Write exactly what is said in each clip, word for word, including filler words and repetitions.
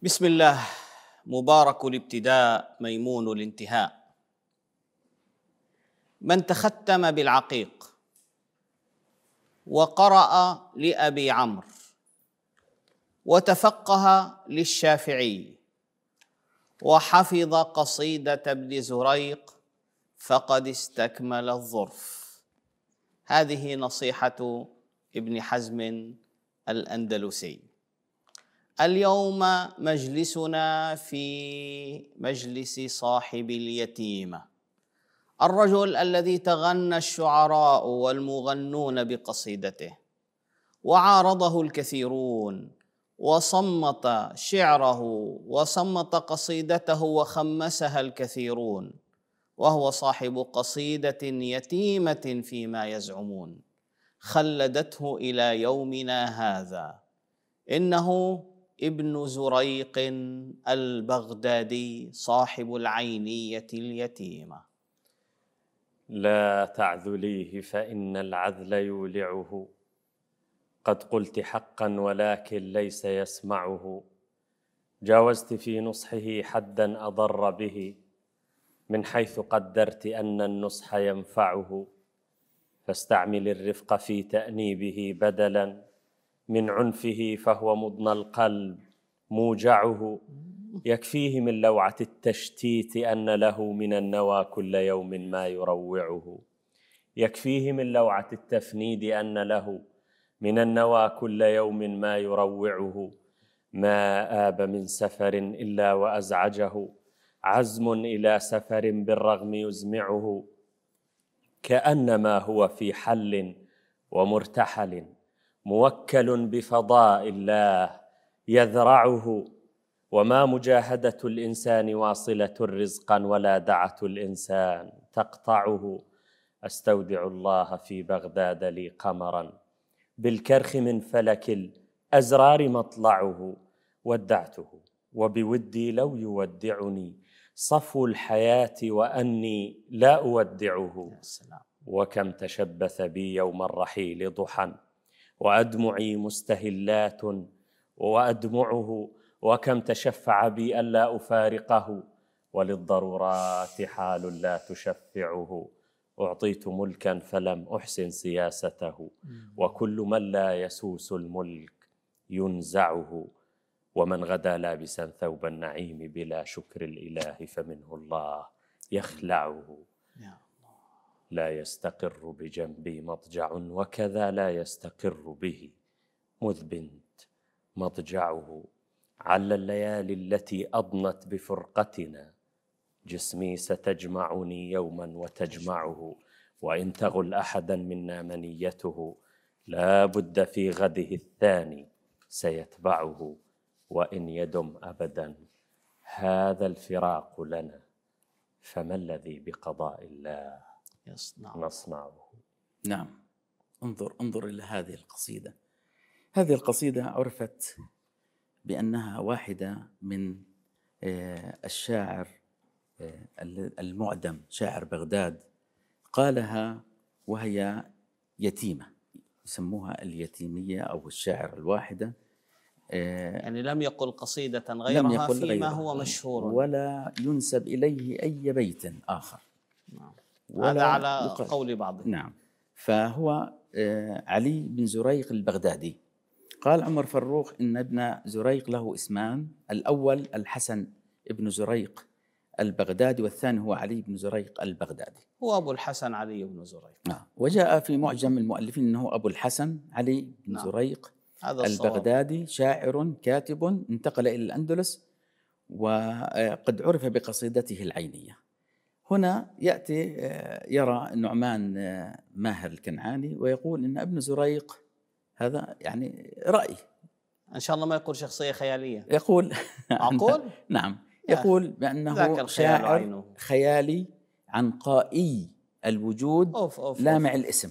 بسم الله. مبارك الابتداء ميمون الانتهاء. من تختم بالعقيق وقرأ لأبي عمرو وتفقه للشافعي وحفظ قصيدة ابن زريق فقد استكمل الظرف. هذه نصيحة ابن حزم الأندلسي. اليوم مجلسنا في مجلس صاحب اليتيمة، الرجل الذي تغنى الشعراء والمغنون بقصيدته وعارضه الكثيرون وصمت شعره وصمت قصيدته وخمسها الكثيرون، وهو صاحب قصيدة يتيمة فيما يزعمون خلدته إلى يومنا هذا. إنه ابن زريق البغدادي صاحب العينية اليتيمة. لا تعذليه فإن العذل يولعه، قد قلت حقا ولكن ليس يسمعه. جاوزت في نصحه حدا أضر به، من حيث قدرت أن النصح ينفعه. فاستعمل الرفق في تأنيبه بدلا من عنفه، فهو مضنى القلب موجعه. يكفيه من لوعة التشتيت أن له من النوى كل يوم ما يروعه. يكفيه من لوعة التفنيد أن له من النوى كل يوم ما يروعه. ما آب من سفر إلا وأزعجه، عزم إلى سفر بالرغم يزمعه. كأنما هو في حل ومرتحل، موكل بفضاء الله يذرعه. وما مجاهدة الإنسان واصلة رزقا، ولا دعة الإنسان تقطعه. أستودع الله في بغداد لي قمرا، بالكرخ من فلك الأزرار مطلعه. ودعته وبودي لو يودعني صفو الحياة، وأني لا أودعه. وكم تشبث بي يوم الرحيل ضحى، وأدمعي مستهلات وأدمعه. وكم تشفع بي ألا أفارقه، وللضرورات حال لا تشفعه. أعطيت ملكا فلم أحسن سياسته، وكل من لا يسوس الملك ينزعه. ومن غدا لابسا ثوب النعيم بلا شكر الإله، فمنه الله يخلعه. لا يستقر بجنبي مضجع، وكذا لا يستقر به مذ بنت مضجعه. على الليالي التي أضنت بفرقتنا، جسمي ستجمعني يوما وتجمعه. وإن تغل أحدا منا منيته، لا بد في غده الثاني سيتبعه. وإن يدم أبدا هذا الفراق لنا، فما الذي بقضاء الله يصنع نصنعه. نعم، انظر انظر إلى هذه القصيدة. هذه القصيدة عرفت بأنها واحدة من الشاعر المعدم، شاعر بغداد، قالها وهي يتيمة، يسموها اليتيمية أو الشاعر الواحدة. يعني لم يقل قصيدة غيرها لم يقل فيما غيرها هو مشهور، ولا ينسب إليه أي بيت آخر. نعم. هذا على يقل. قول بعضهم. نعم. فهو علي بن زريق البغدادي. قال عمر فروخ إن ابن زريق له اسمان، الأول الحسن ابن زريق البغدادي، والثاني هو علي بن زريق البغدادي. هو أبو الحسن علي بن زريق. آه. وجاء في معجم المؤلفين أنه أبو الحسن علي بن نعم. زريق البغدادي، شاعر كاتب انتقل إلى الأندلس، وقد عرف بقصيدته العينية. هنا يأتي يرى النعمان ماهر الكنعاني ويقول إن ابن زريق هذا يعني رأي، إن شاء الله ما يقول شخصية خيالية. يقول معقول؟ نعم، يقول بأنه شاعر خيالي عنقائي الوجود أوف أوف لامع أوف. الاسم.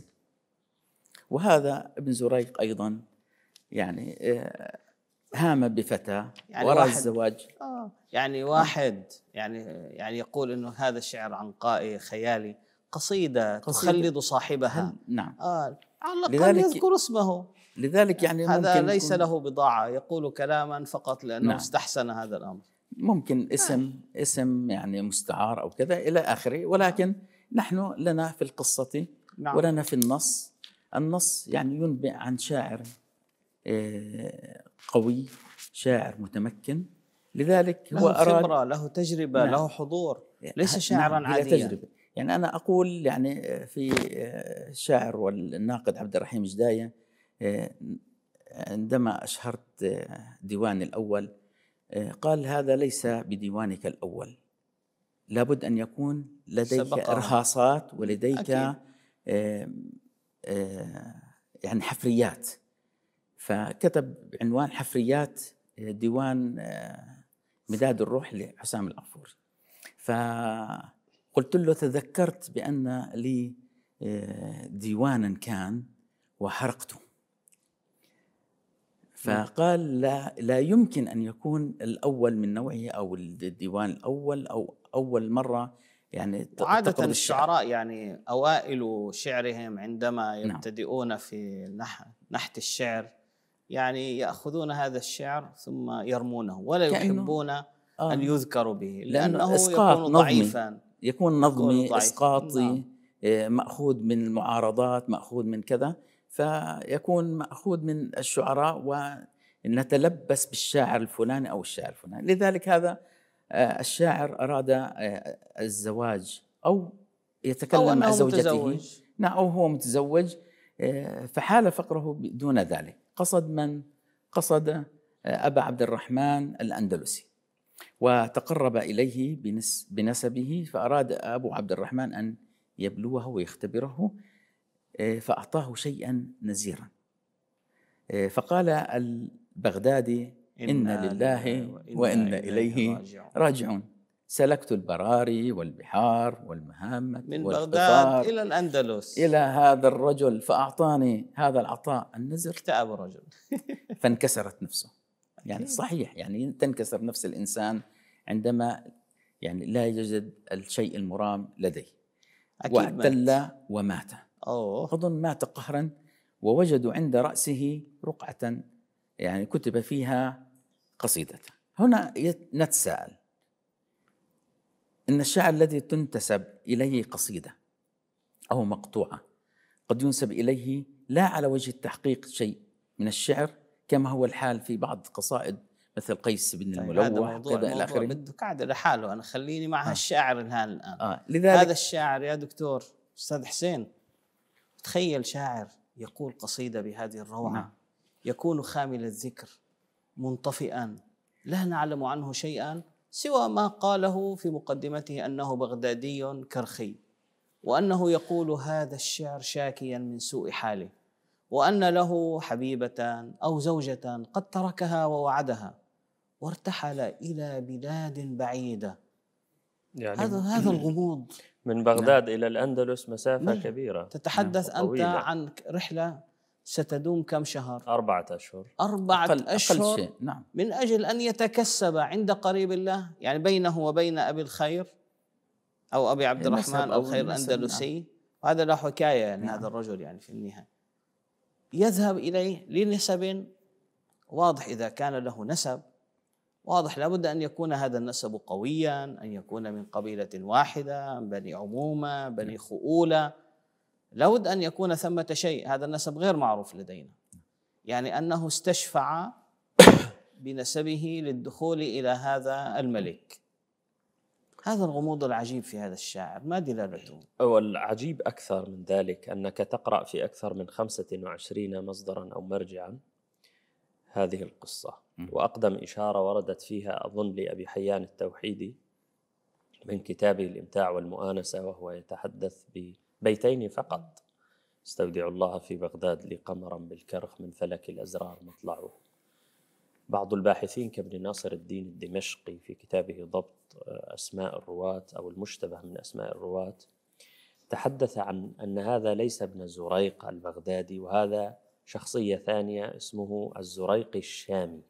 وهذا ابن زريق أيضا يعني هام بفتى يعني وراء الزواج. آه يعني واحد يعني يعني يقول إنه هذا الشعر عنقائي خيالي. قصيدة, قصيدة تخلد صاحبها. نعم. آه على الأقل يذكر اسمه. لذلك يعني هذا ممكن ليس له بضاعة، يقول كلاما فقط لأنه نعم. استحسن هذا الأمر. ممكن اسم آه. اسم يعني مستعار أو كذا إلى آخره، ولكن نعم. نحن لنا في القصة نعم. ولنا في النص. النص يعني ينبئ عن شاعر قوي، شاعر متمكن، لذلك هو له خبرة، له تجربة، نعم. له حضور، ليس شاعرا نعم. عاديا. تجربة. يعني أنا أقول يعني في الشاعر والناقد عبد الرحيم جداية عندما أشهرت ديواني الأول قال: هذا ليس بديوانك الأول، لابد أن يكون لديك إرهاصات ولديك آآ آآ يعني حفريات. فكتب عنوان حفريات ديوان مداد الروح لحسام العفوري. فقلت له: تذكرت بأن لي ديوانا كان وحرقته. فقال: لا, لا يمكن أن يكون الأول من نوعه أو الديوان الأول أو أول مرة. يعني عادة الشعراء يعني أوائل شعرهم عندما يبتدئون نعم. في نحت الشعر يعني يأخذون هذا الشعر ثم يرمونه، ولا يحبون آه. أن يذكروا به لأنه يكون ضعيفا، يكون نظمي إسقاطي نعم. مأخوذ من المعارضات، مأخوذ من كذا، فيكون مأخوذ من الشعراء ونتلبس بالشاعر الفلاني أو الشاعر الفلاني. لذلك هذا الشاعر أراد الزواج أو يتكلم مع زوجته نعم أو هو متزوج، فحال فقره دون ذلك. قصد من؟ قصد أبا عبد الرحمن الأندلسي وتقرب إليه بنسبه، فأراد أبو عبد الرحمن أن يبلوه ويختبره، فأعطاه شيئا نزيرا. فقال البغدادي: إن لله وإن إليه راجعون. سلكت البراري والبحار والمهامة من بغداد إلى الأندلس إلى هذا الرجل فأعطاني هذا العطاء النزر. اكتئب الرجل فانكسرت نفسه. يعني صحيح، يعني تنكسر نفس الإنسان عندما يعني لا يجد الشيء المرام لديه. واعتل ومات. أوه. أظن مات قهرا، ووجدوا عند رأسه رقعة يعني كتب فيها قصيدة. هنا نتساءل: إن الشاعر الذي تنتسب إليه قصيدة أو مقطوعة قد ينسب إليه لا على وجه التحقيق شيء من الشعر، كما هو الحال في بعض قصائد مثل قيس بن الملوح كذا إلى آخره. بده قاعدة لحاله، أنا خليني مع آه. الشاعر الآن الآن آه. هذا الشاعر يا دكتور أستاذ حسين، تخيل شاعر يقول قصيدة بهذه الروعة نعم. يكون خامل الذكر منطفئا، لا نعلم عنه شيئا سوى ما قاله في مقدمته أنه بغدادي كرخي، وأنه يقول هذا الشعر شاكيا من سوء حاله، وأن له حبيبة أو زوجة قد تركها ووعدها وارتحل إلى بلاد بعيدة. يعني هذا هذا الغموض. من بغداد نعم. إلى الأندلس مسافة نعم. كبيرة. تتحدث نعم. أنت عن رحلة ستدوم كم شهر؟ أربعة أشهر. أربعة أقل أشهر أقل شيء. نعم. من أجل أن يتكسب عند قريب الله، يعني بينه وبين أبي الخير أو أبي عبد الرحمن الخير الأندلسي نعم. وهذا له حكاية يعني نعم. هذا الرجل يعني في النهاية يذهب إليه لنسب واضح. إذا كان له نسب واضح لابد أن يكون هذا النسب قويا، أن يكون من قبيلة واحدة، بني عمومة، بني خؤولة، لابد أن يكون ثمة شيء. هذا النسب غير معروف لدينا، يعني أنه استشفع بنسبه للدخول إلى هذا الملك. هذا الغموض العجيب في هذا الشاعر، ما دلالته؟ والعجيب أكثر من ذلك أنك تقرأ في أكثر من خمسة وعشرين مصدرا أو مرجعا هذه القصة. وأقدم إشارة وردت فيها أظن لأبي حيان التوحيدي من كتابه الإمتاع والمؤانسة، وهو يتحدث ببيتين فقط: استودع الله في بغداد لي قمرا بالكرخ من فلك الأزرار مطلعه. بعض الباحثين كابن ناصر الدين الدمشقي في كتابه ضبط أسماء الرواة أو المشتبه من أسماء الرواة تحدث عن أن هذا ليس ابن زريق البغدادي، وهذا شخصية ثانية اسمه الزريقي الشامي،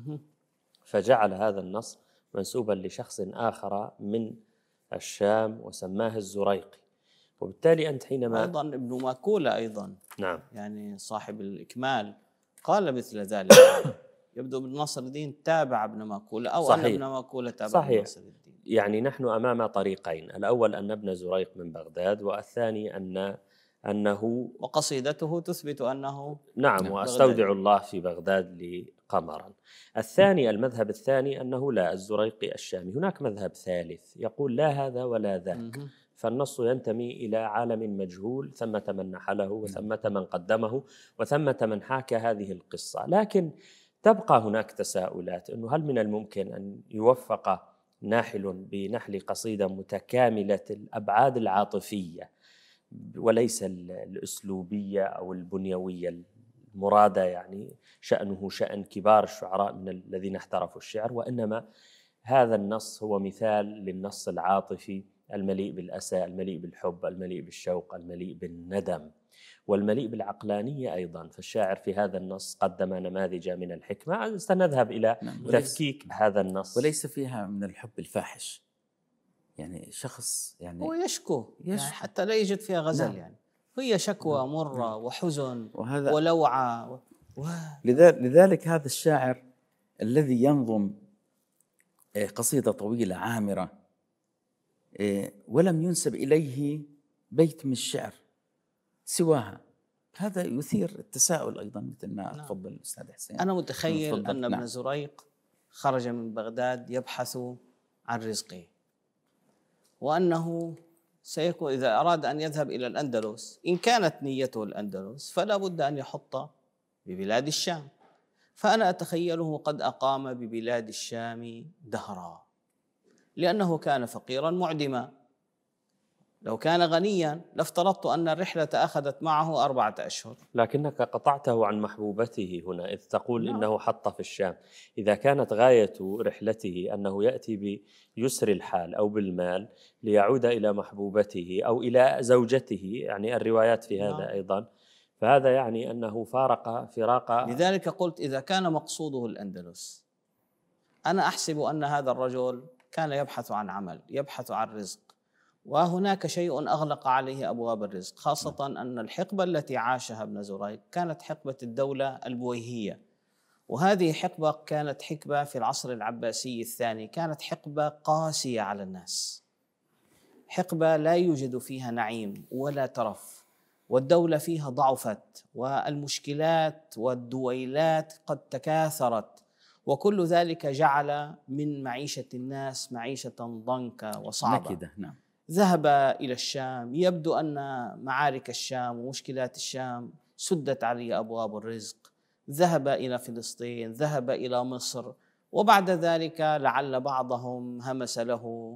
فجعل هذا النص منسوبا لشخص آخر من الشام وسماه الزريقي. وبالتالي أنت حينما أيضا ابن ماكولة أيضا نعم يعني صاحب الإكمال قال مثل ذلك. يبدو ابن ناصر الدين تابع ابن ماكولة أو صحيح. أن ابن ماكولة تابع صحيح. ابن ناصر الدين. يعني نحن أمام طريقين، الأول أن ابن زريق من بغداد، والثاني أن أنه وقصيدته تثبت أنه نعم وأستودع الله في بغداد لقمرا. الثاني المذهب الثاني أنه لا، الزريقي الشامي. هناك مذهب ثالث يقول لا هذا ولا ذاك، فالنص ينتمي إلى عالم مجهول، ثمة من نحله وثمة من قدمه وثمة من حاكى هذه القصة. لكن تبقى هناك تساؤلات، أنه هل من الممكن أن يوفق ناحل بنحل قصيدة متكاملة الأبعاد العاطفية وليس الأسلوبية أو البنيوية المرادة، يعني شأنه شأن كبار الشعراء من الذين احترفوا الشعر، وإنما هذا النص هو مثال للنص العاطفي المليء بالأسى، المليء بالحب، المليء بالشوق، المليء بالندم، والمليء بالعقلانية أيضا. فالشاعر في هذا النص قدم نماذج من الحكمة. سنذهب إلى نعم. تفكيك هذا النص. وليس فيها من الحب الفاحش، يعني شخص يعني هو يشكو, يشكو. يعني حتى لا يوجد فيها غزل نعم. يعني هي شكوى مرة نعم. وحزن وهذا ولوعة و... و... لذلك هذا الشاعر الذي ينظم قصيدة طويلة عامرة ولم ينسب إليه بيت من الشعر سواها، هذا يثير التساؤل أيضا مثل ما نعم. تفضل الأستاذ حسين. أنا متخيل أن ابن نعم. زريق خرج من بغداد يبحث عن رزقه، وأنه سيكون إذا أراد أن يذهب إلى الأندلس إن كانت نيته الأندلس فلا بد أن يحط ببلاد الشام، فأنا أتخيله قد أقام ببلاد الشام دهرا، لأنه كان فقيرا معدما. لو كان غنيا لافترضت أن الرحلة أخذت معه أربعة أشهر. لكنك قطعته عن محبوبته هنا إذ تقول لا. إنه حط في الشام. إذا كانت غاية رحلته أنه يأتي بيسر الحال أو بالمال ليعود إلى محبوبته أو إلى زوجته، يعني الروايات في هذا لا. أيضا، فهذا يعني أنه فارق فراق. لذلك قلت إذا كان مقصوده الأندلس، أنا أحسب أن هذا الرجل كان يبحث عن عمل، يبحث عن رزق، وهناك شيء أغلق عليه أبواب الرزق، خاصة أن الحقبة التي عاشها ابن زريق كانت حقبة الدولة البويهية، وهذه حقبة كانت حقبة في العصر العباسي الثاني، كانت حقبة قاسية على الناس، حقبة لا يوجد فيها نعيم ولا ترف، والدولة فيها ضعفت، والمشكلات والدويلات قد تكاثرت، وكل ذلك جعل من معيشة الناس معيشة ضنكة وصعبة. نكدة. نعم. ذهب إلى الشام، يبدو أن معارك الشام ومشكلات الشام سدت عليه أبواب الرزق، ذهب إلى فلسطين، ذهب إلى مصر، وبعد ذلك لعل بعضهم همس له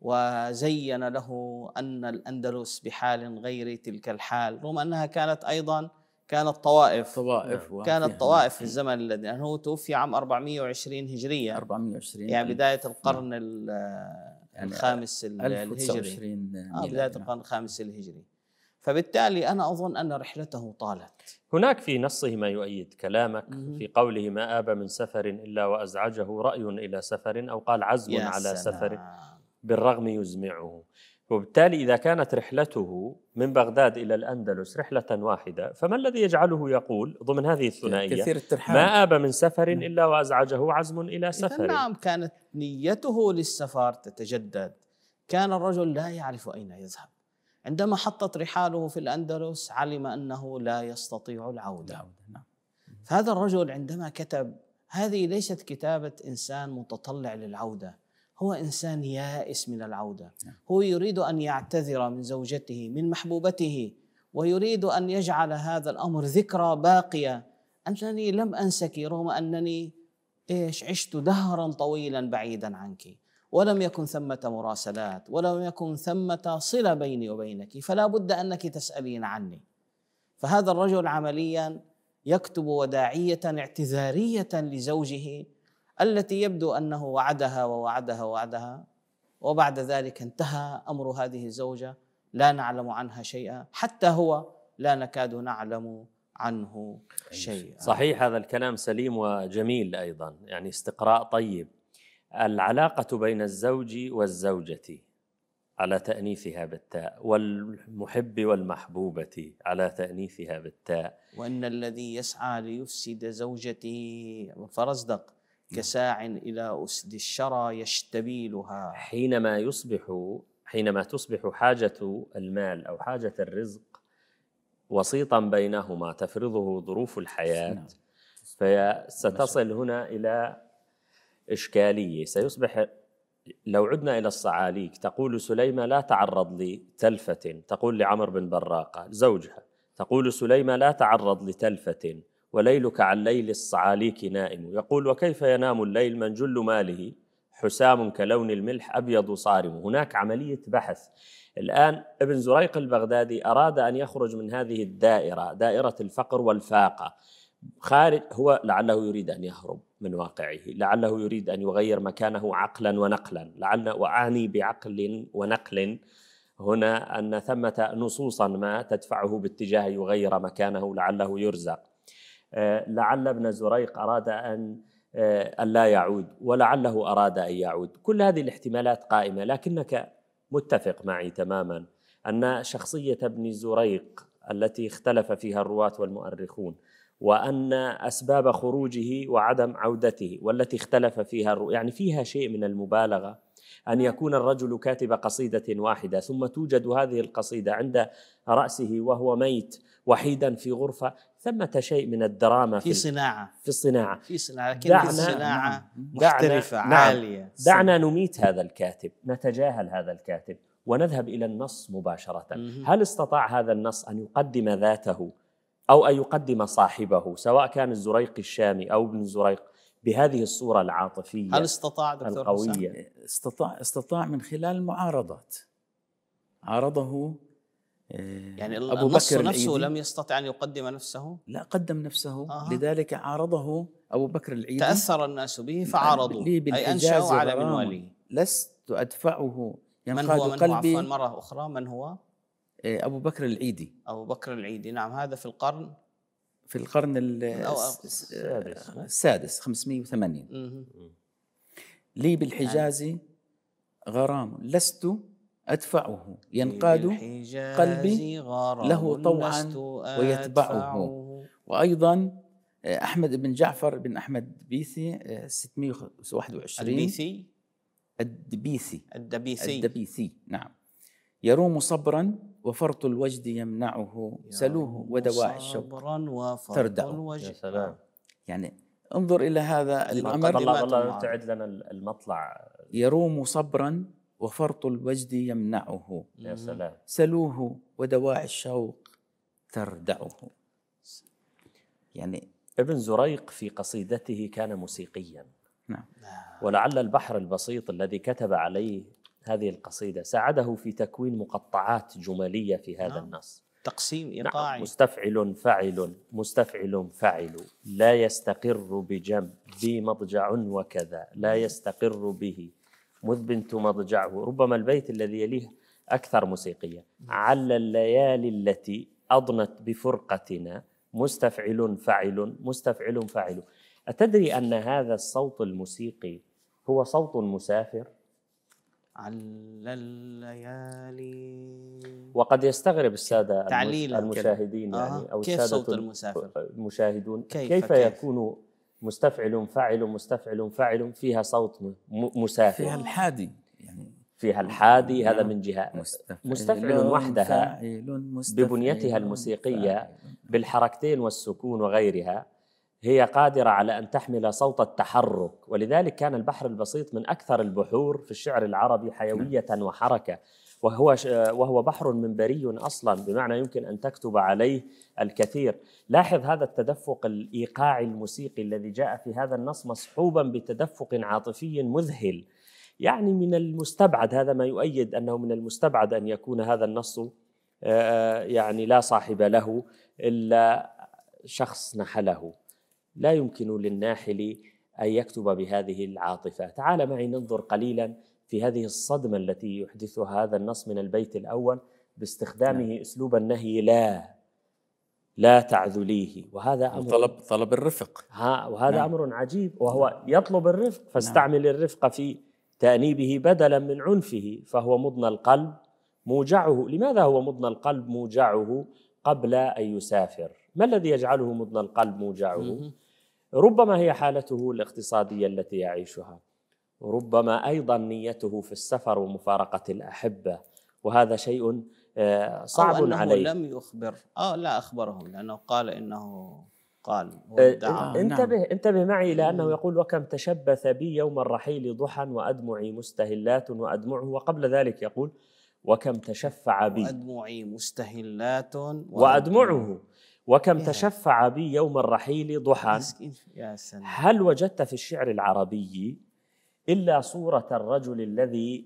وزين له أن الأندلس بحال غير تلك الحال، رغم أنها كانت أيضا كانت طوائف طوائف كانت طوائف في الزمن الذي يعني هو توفي عام أربعمائة وعشرين هجرية، أربعمائة وعشرين يعني بداية القرن يعني الخامس الهجري، آه بداية القرن الخامس الهجري، فبالتالي أنا أظن أن رحلته طالت. هناك في نصه ما يؤيد كلامك في قوله ما آب من سفر إلا وأزعجه رأي إلى سفر، أو قال عزم على سلام. سفر بالرغم يزمعه. وبالتالي إذا كانت رحلته من بغداد إلى الأندلس رحلة واحدة، فما الذي يجعله يقول ضمن هذه الثنائية ما آب من سفر إلا وأزعجه عزم إلى سفر؟ نعم، كانت نيته للسفر تتجدد، كان الرجل لا يعرف أين يذهب، عندما حطت رحاله في الأندلس علم أنه لا يستطيع العودة. فهذا الرجل عندما كتب هذه ليست كتابة إنسان متطلع للعودة، هو إنسان يائس من العودة، هو يريد أن يعتذر من زوجته من محبوبته، ويريد أن يجعل هذا الأمر ذكرى باقية، أنني لم أنسك رغم أنني إيش عشت دهرا طويلا بعيدا عنك، ولم يكن ثمة مراسلات ولم يكن ثمة صلة بيني وبينك، فلا بد أنك تسألين عني. فهذا الرجل عمليا يكتب وداعية اعتذارية لزوجه التي يبدو أنه وعدها ووعدها ووعدها، وبعد ذلك انتهى أمر هذه الزوجة، لا نعلم عنها شيئا، حتى هو لا نكاد نعلم عنه شيئا. صحيح، هذا الكلام سليم وجميل أيضا، يعني استقراء طيب. العلاقة بين الزوج والزوجة على تأنيثها بالتاء، والمحب والمحبوبة على تأنيثها بالتاء. وأن الذي يسعى ليفسد زوجته فرزدق كساع إلى أسد الشرى يشتبيلها. حينما يصبح حينما تصبح حاجة المال أو حاجة الرزق وسيطا بينهما تفرضه ظروف الحياة، فستصل هنا إلى إشكالية. سيصبح، لو عدنا إلى الصعاليك، تقول سليمة لا تعرض لتلفة، تقول لعمر بن براقة زوجها، تقول سليمة لا تعرض لتلفة وليلك عن ليل الصعاليك نائم. يقول وكيف ينام الليل من جل ماله حسام كلون الملح أبيض صارم. هناك عملية بحث. الآن ابن زريق البغدادي أراد أن يخرج من هذه الدائرة، دائرة الفقر والفاقة، خارج. هو لعله يريد أن يهرب من واقعه، لعله يريد أن يغير مكانه عقلا ونقلا. لعل، وأعني بعقل ونقل هنا أن ثمة نصوصا ما تدفعه باتجاه يغير مكانه، لعله يرزق. لعل ابن زريق أراد أن أن لا يعود، ولعله أراد أن يعود. كل هذه الاحتمالات قائمة، لكنك متفق معي تماما أن شخصية ابن زريق التي اختلف فيها الرواة والمؤرخون، وأن أسباب خروجه وعدم عودته والتي اختلف فيها الرواة، يعني فيها شيء من المبالغة أن يكون الرجل كاتب قصيدة واحدة ثم توجد هذه القصيدة عند رأسه وهو ميت وحيدا في غرفة. ثمة شيء من الدراما في صناعة في الصناعة في صناعة لكن دعنا الصناعة محترفة دعنا عالية. نعم دعنا نميت هذا الكاتب، نتجاهل هذا الكاتب ونذهب إلى النص مباشرة. هل استطاع هذا النص أن يقدم ذاته أو أن يقدم صاحبه، سواء كان الزريق الشامي أو ابن زريق، بهذه الصورة العاطفية؟ هل استطاع دكتور القوية؟ استطاع استطاع من خلال المعارضات. عارضه يعني أبو النص بكر نفسه لم يستطع أن يقدم نفسه؟ لا، قدم نفسه. آه. لذلك عارضه أبو بكر العيدي. تأثر الناس به فعارضوا، أي أنشأوا على منواله. لست أدفعه ينقاد من هو من قلبي. هو عفوا مرة أخرى، من هو؟ أبو بكر العيدي. أبو بكر العيدي، نعم. هذا في القرن في القرن السادس خمسمائة وثمانين. لي بالحجاز غرام لست أدفعه ينقاد قلبي له طوعا ويتبعه. وأيضا أحمد بن جعفر بن أحمد بيثي ستمائة وواحد وعشرين. البيثي الدبيثي الدبيثي الدبيثي نعم. يروم صبرا وفرط الوجد يمنعه سلوه ودواء الشوق تردعه. يا سلام. يعني انظر إلى هذا الأمر. الله الله تعد لنا المطلع. يروم صبرا وفرط الوجد يمنعه. يا سلام. سلوه ودواء الشوق تردعه. يعني ابن زريق في قصيدته كان موسيقيا. نعم. ولعل البحر البسيط الذي كتب عليه هذه القصيدة ساعده في تكوين مقطعات جمالية في هذا نعم. النص. تقسيم إيقاعي. نعم. مستفعل فعل مستفعل فعل لا يستقر بجنب بي مضجع وكذا لا يستقر به مذ بنت مضجعه. ربما البيت الذي يليه أكثر موسيقية. على الليالي التي أضنت بفرقتنا مستفعل فعل مستفعل فعل. أتدري أن هذا الصوت الموسيقي هو صوت مسافر؟ على الليالي. وقد يستغرب السادة المشاهدين يعني آه. أو السادة المشاهدون كيف, كيف, كيف يكون مستفعل فاعل مستفعل فاعل فيها صوت مسافر، فيها الحادي يعني فيها الحادي. هذا من جهة. مستفعل, مستفعل وحدها ببنيتها الموسيقية بالحركتين والسكون وغيرها هي قادرة على أن تحمل صوت التحرك. ولذلك كان البحر البسيط من أكثر البحور في الشعر العربي حيوية وحركة، وهو وهو بحر منبري أصلا، بمعنى يمكن أن تكتب عليه الكثير. لاحظ هذا التدفق الإيقاعي الموسيقي الذي جاء في هذا النص مصحوبا بتدفق عاطفي مذهل. يعني من المستبعد، هذا ما يؤيد أنه من المستبعد أن يكون هذا النص يعني لا صاحب له إلا شخص نحله. لا يمكن للناحل أن يكتب بهذه العاطفة. تعال معي ننظر قليلا في هذه الصدمة التي يحدثها هذا النص من البيت الأول باستخدامه أسلوب النهي لا لا تعذليه، وهذا أمر طلب طلب الرفق. ها وهذا نعم. أمر عجيب، وهو يطلب الرفق فاستعمل نعم. الرفق في تأنيبه بدلا من عنفه، فهو مضنى القلب موجعه. لماذا هو مضنى القلب موجعه قبل أن يسافر؟ ما الذي يجعله مضنى القلب موجعه؟ ربما هي حالته الاقتصادية التي يعيشها، ربما أيضا نيته في السفر ومفارقة الأحبة، وهذا شيء صعب أو أنه عليه. لم يخبر آه لا أخبرهم، لأنه قال إنه قال آه انتبه نعم. انتبه معي إلى أنه يقول: وكم تشبث بي يوم الرحيل ضحى وأدمعي مستهلات وأدمعه. وقبل ذلك يقول: وكم تشفع بي وأدمعي مستهلات وأدمعه. وكم يا. تشفع بي يوم الرحيل ضحى. يا سلام. هل وجدت في الشعر العربي إلا صورة الرجل الذي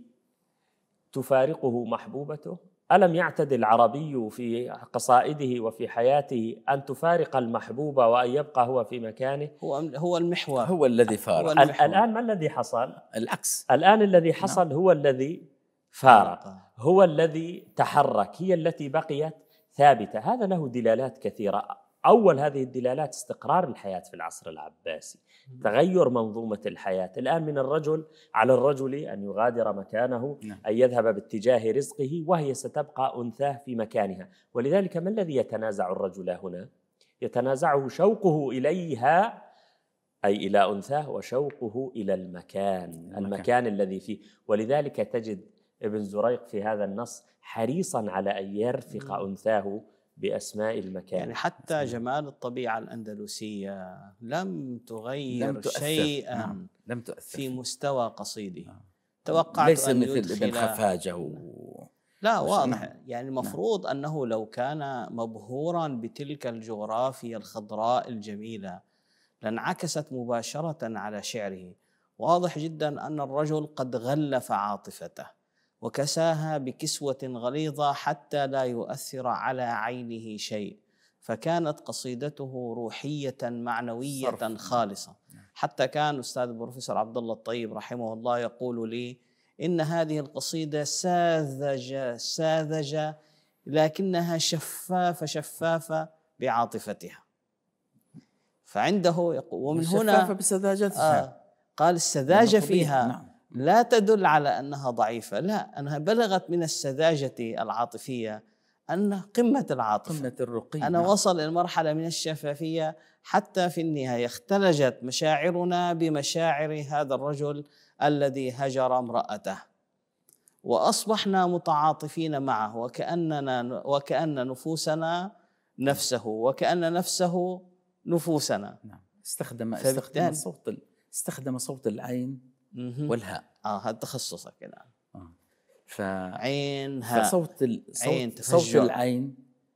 تفارقه محبوبته؟ ألم يعتد العربي في قصائده وفي حياته أن تفارق المحبوبة وأن يبقى هو في مكانه؟ هو هو المحور، هو الذي فارق. الآن ما الذي حصل؟ العكس. الآن الذي حصل هو الذي فارق، هو الذي تحرك، هي التي بقيت ثابتة. هذا له دلالات كثيرة. أول هذه الدلالات استقرار الحياة في العصر العباسي، تغير منظومة الحياة. الآن من الرجل على الرجل أن يغادر مكانه، أن يذهب باتجاه رزقه، وهي ستبقى أنثاه في مكانها. ولذلك ما الذي يتنازع الرجل هنا؟ يتنازعه شوقه إليها، أي إلى أنثاه، وشوقه إلى المكان المكان, المكان الذي فيه. ولذلك تجد ابن زريق في هذا النص حريصا على أن يرفق أنثاه بأسماء المكان. يعني حتى جمال الطبيعة الأندلسية لم تغير لم شيئا نعم. لم تؤثر في مستوى قصيده. نعم. توقعت ليس أن مثل ابن خفاجة و... لا واضح نعم. يعني المفروض نعم. أنه لو كان مبهورا بتلك الجغرافيا الخضراء الجميلة لانعكست مباشرة على شعره. واضح جدا أن الرجل قد غلف عاطفته وكساها بكسوة غليظة حتى لا يؤثر على عينه شيء، فكانت قصيدته روحية معنوية صرف. خالصة. حتى كان أستاذ البروفيسور عبد الله الطيب رحمه الله يقول لي إن هذه القصيدة ساذجة ساذجة لكنها شفافة شفافة بعاطفتها. فعنده يقول ومن هنا شفافة بسذاجتها. آه قال السذاجة فيها نعم. لا تدل على أنها ضعيفة، لا، أنها بلغت من السذاجة العاطفية أن قمة العاطفة، قمة الرقي. أنا نعم. وصل إلى مرحلة من الشفافية حتى في النهاية اختلجت مشاعرنا بمشاعر هذا الرجل الذي هجر امرأته، وأصبحنا متعاطفين معه، وكأننا وكأن نفوسنا نفسه، وكأن نفسه نفوسنا. نعم. استخدم استخدم صوت استخدم صوت العين والهاء. اه هذا تخصصك الان. آه. ف... عين هاء. فصوت ال... صوت, صوت العين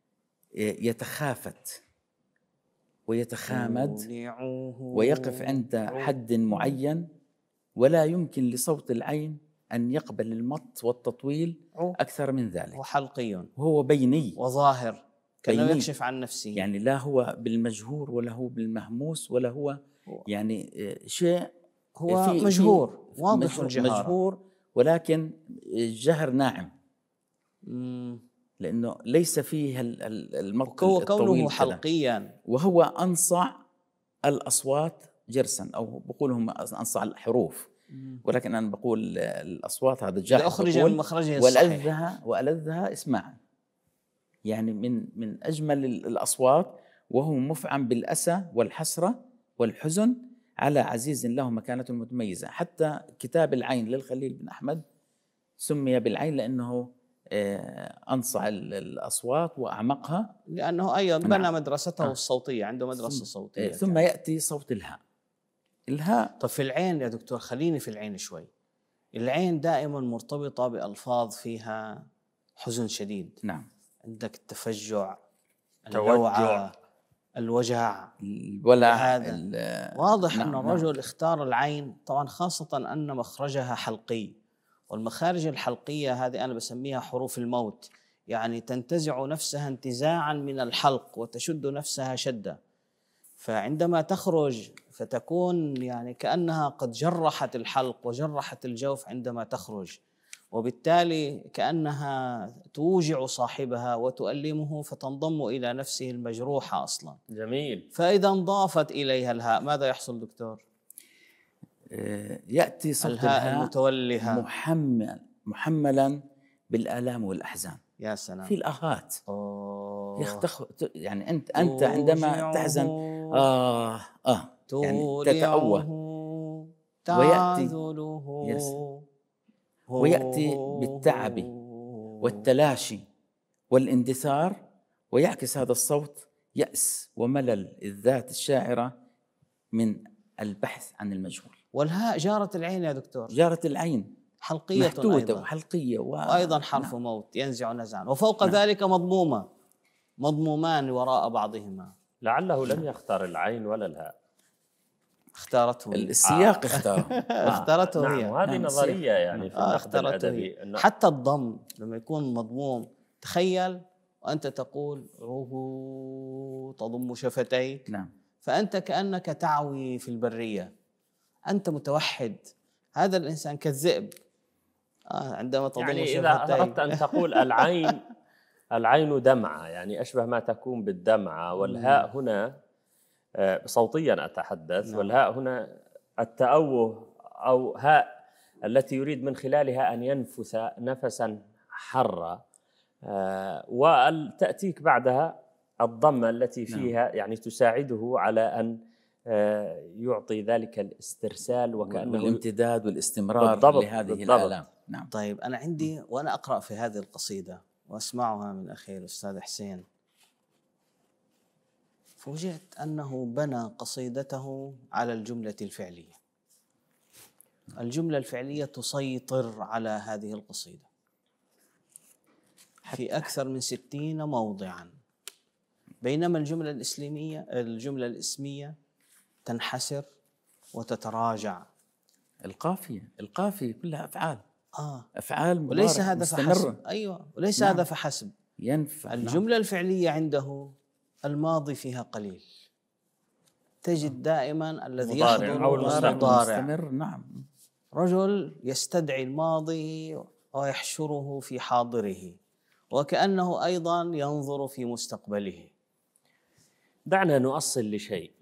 يتخافت ويتخامد ويقف عند حد معين، ولا يمكن لصوت العين أن يقبل المط والتطويل أكثر من ذلك. وحلقي وهو بيني وظاهر كأنه يكشف عن نفسه، يعني لا هو بالمجهور ولا هو بالمهموس ولا هو يعني شيء هو في مجهور واضح الجهارة، مجهور ولكن الجهر ناعم. مم. لأنه ليس فيه المط الطويل كونه حلقيا، وهو أنصع الأصوات جرسا، أو بقولهم أنصع الحروف، مم. ولكن أنا بقول الأصوات هذا جاء أخرج من مخرجه الصحيح، وألذها وألذها اسمعا، يعني من من أجمل الأصوات، وهو مفعم بالأسى والحسرة والحزن على عزيز له مكانة متميزة. حتى كتاب العين للخليل بن أحمد سمي بالعين لأنه أنصع الأصوات وأعمقها، لأنه أيضا بنى مدرسته آه. الصوتية، عنده مدرسة صوتية. ثم كان. يأتي صوت الهاء. الهاء طب في العين يا دكتور، خليني في العين شوي. العين دائما مرتبطة بألفاظ فيها حزن شديد. نعم. عندك التفجع، الوجع، الوجع، الولع. واضح نعم أن الرجل نعم. اختار العين طبعا، خاصة أن مخرجها حلقي، والمخارج الحلقية هذه أنا بسميها حروف الموت، يعني تنتزع نفسها انتزاعا من الحلق وتشد نفسها شدة، فعندما تخرج فتكون يعني كأنها قد جرحت الحلق وجرحت الجوف عندما تخرج، وبالتالي كأنها توجع صاحبها وتؤلمه فتنضم إلى نفسه المجروحة أصلا. جميل. فإذا انضافت إليها الهاء ماذا يحصل دكتور؟ يأتي صوت الهاء المتولهة محمل محملا بالآلام والأحزان. يا سلام. في الآهات أوه. يختخ يعني أنت أنت عندما تحزن آه آه يعني تتأوه ويأتي ويأتي بالتعب والتلاشي والاندثار، ويعكس هذا الصوت يأس وملل الذات الشاعرة من البحث عن المجهول. والهاء جارة العين يا دكتور، جارة العين حلقية محدودة وحلقية و... وأيضا حرف نعم. موت ينزع نزعا، وفوق نعم. ذلك مضمومة، مضمومان وراء بعضهما. لعله لم يختار العين ولا الهاء، اختارته السياق اختاره اختارته نعم. هي. وهذه نعم. نظرية يعني في آه النقد الأدبي. حتى الضم لما يكون مضموم، تخيل وأنت تقول روه تضم شفتيك، نعم. فأنت كأنك تعوي في البرية، أنت متوحد. هذا الإنسان كالذئب آه عندما تضم يعني شفتيك. إذا أردت أن تقول العين العين دمعة، يعني أشبه ما تكون بالدمعة، والهاء هنا صوتيا أتحدث نعم. والهاء هنا التأوه أو هاء التي يريد من خلالها أن ينفث نفسا حرا، وتأتيك بعدها الضمة التي فيها نعم. يعني تساعده على أن يعطي ذلك الاسترسال وكأنه والامتداد والاستمرار بالضبط لهذه بالضبط. الآلام. نعم. طيب أنا عندي وأنا أقرأ في هذه القصيدة وأسمعها من أخي الأستاذ حسين، فوجئت أنه بنى قصيدته على الجملة الفعلية. الجملة الفعلية تسيطر على هذه القصيدة في أكثر من ستين موضعا، بينما الجملة الإسلامية الجملة الإسمية تنحسر وتتراجع. القافية القافية كلها أفعال آه. أفعال وليس هذا مستمرة. فحسب. أيوة وليس نعم. هذا فحسب. ينفع الجملة نعم. الفعلية عنده الماضي فيها قليل، تجد دائما الذي يحضر أو المضارع. نعم. رجل يستدعي الماضي ويحشره في حاضره، وكأنه أيضا ينظر في مستقبله. دعنا نؤصل لشيء.